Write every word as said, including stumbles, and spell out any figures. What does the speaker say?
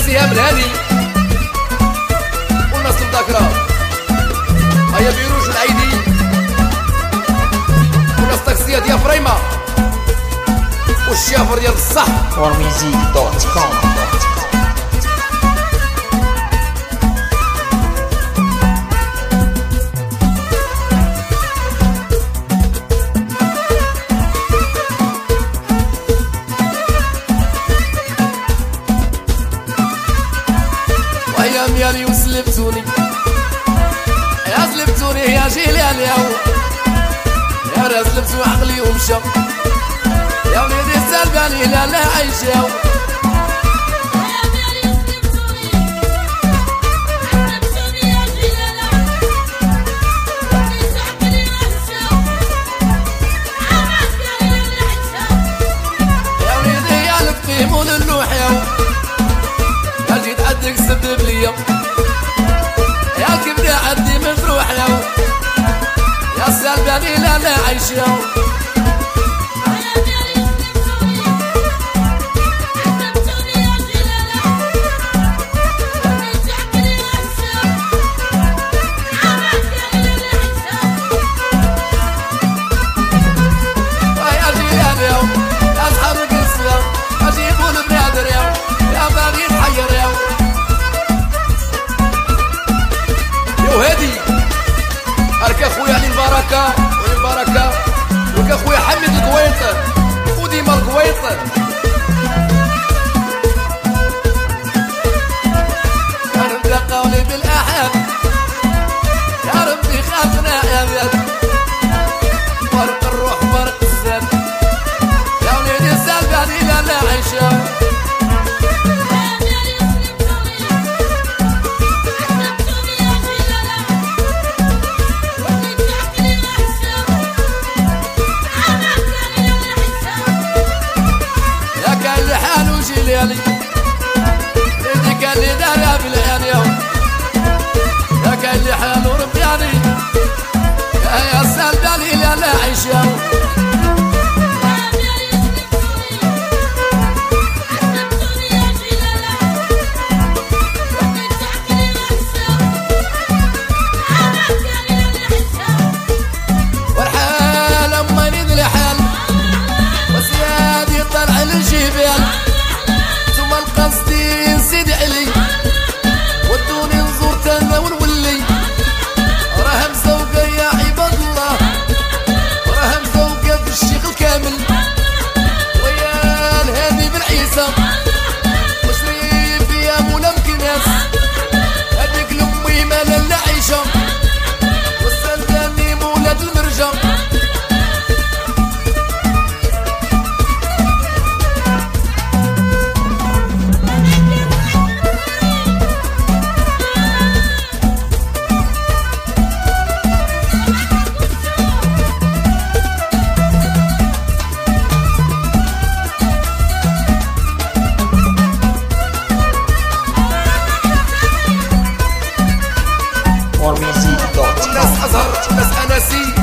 سهام الهاني والناس المذاكرة هيا بيروج العيدي والناس التاكسية ديال فريمة والشافر ديال الصح فورميزيك دوت كوم. يا ميالي وسلفتوني يا سلفتوني يا جيلاني يا راس لبسوا عقلي ومشى يا وليدي سالباني لا لا عايشة يا وليدي يا الفيمون اللوح يا جيت عندك سبب ليا يا كبدة عندي مفروح يا يا سالباني لا لا عايشة أرك أخويا علي البركة والبركة وك أخويا حمد الكويت وديما الكويت يا رب قولي بالأحد يا ربي خافنا يا بيت فرق الروح فرق الزاد يا وليدي سالباني لا لا عيشة جيلاني اللي كان لي دارها بالعيان يوم يا كان لي حال وربياني يا سالباني لا لا عيش يوم والحال اما يريد لي حال وسيادي طلع للجبال قصدي نسيد علي ودوني نزور تانا ونولي راه مزوقة يا عباد الله راه مزوقة في الشيخ الكامل ويا الهادي بن عيسى وشريف يا مولا مكناس هذيك لامي مالا لا عيشة والسلداني مولاد المرجة فورميزيك دوت كوم. الناس أزهر الناس أناسي